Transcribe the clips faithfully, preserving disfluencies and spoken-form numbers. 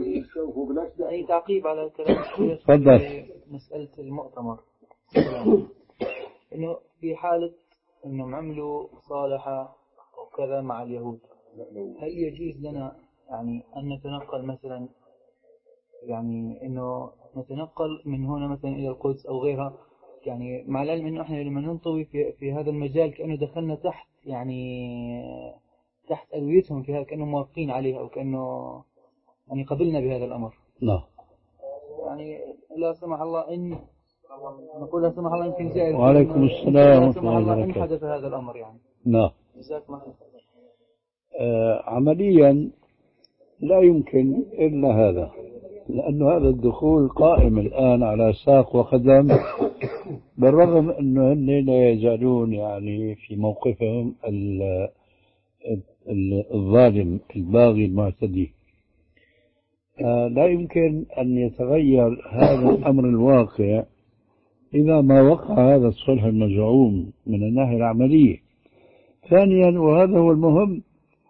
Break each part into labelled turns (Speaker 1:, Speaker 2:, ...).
Speaker 1: أي تعقيب على كلام الشيخ
Speaker 2: تفضل.
Speaker 1: مسألة المؤتمر، إنه في حالة إنهم عملوا صالحة وكذا مع اليهود، هل يجوز لنا يعني أن نتنقل مثلا، يعني إنه نتنقل من هنا مثلا إلى القدس أو غيرها، يعني مع العلم إنه إحنا لما ننطوي في, في هذا المجال كأنه دخلنا تحت يعني تحت ألويتهم فيها، كأنه موافقين عليها أو كأنه يعني قبلنا بهذا الأمر.
Speaker 2: نعم.
Speaker 1: يعني لا سمح الله إن نقول لا سمح الله يمكن جائز.
Speaker 2: وعليكم السلام
Speaker 1: لا سمح الله إن حدث هذا الأمر يعني.
Speaker 2: نعم.
Speaker 1: جزاك الله خير.
Speaker 2: آه عمليا لا يمكن إلا هذا، لأن هذا الدخول قائم الآن على ساق وقدم، بالرغم أنه هن لا يزالون يعني في موقفهم الظالم الباغي المعتدي. لا يمكن أن يتغير هذا الأمر الواقع إذا ما وقع هذا الصلح المزعوم من الناحية العملية. ثانيا، وهذا هو المهم،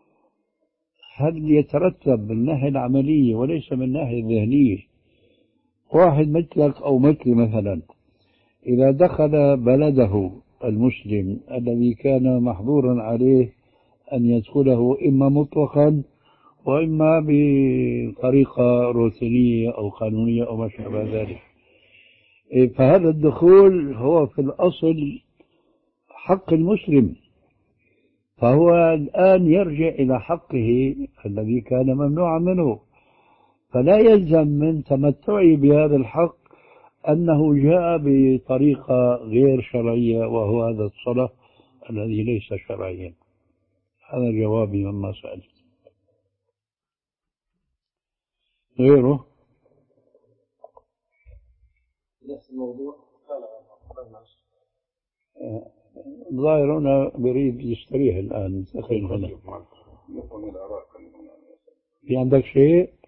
Speaker 2: هل يترتب من الناحية العملية وليس من الناحية الذهنية؟ واحد مثلك أو مثلي مثلا إذا دخل بلده المسلم الذي كان محظورا عليه أن يدخله إما مطلقا وإما بطريقة روتينية أو قانونية أو ما شابه ذلك، فهذا الدخول هو في الأصل حق المسلم، فهو الآن يرجع إلى حقه الذي كان ممنوعا منه، فلا يلزم من تمتعه بهذا الحق أنه جاء بطريقة غير شرعية، وهو هذا الصلاة الذي ليس شرعيا. هذا جوابي مما سألت. غيره
Speaker 3: نفس الموضوع.
Speaker 2: الظاهر هنا بريد يستريح الآن. في عندك شيء؟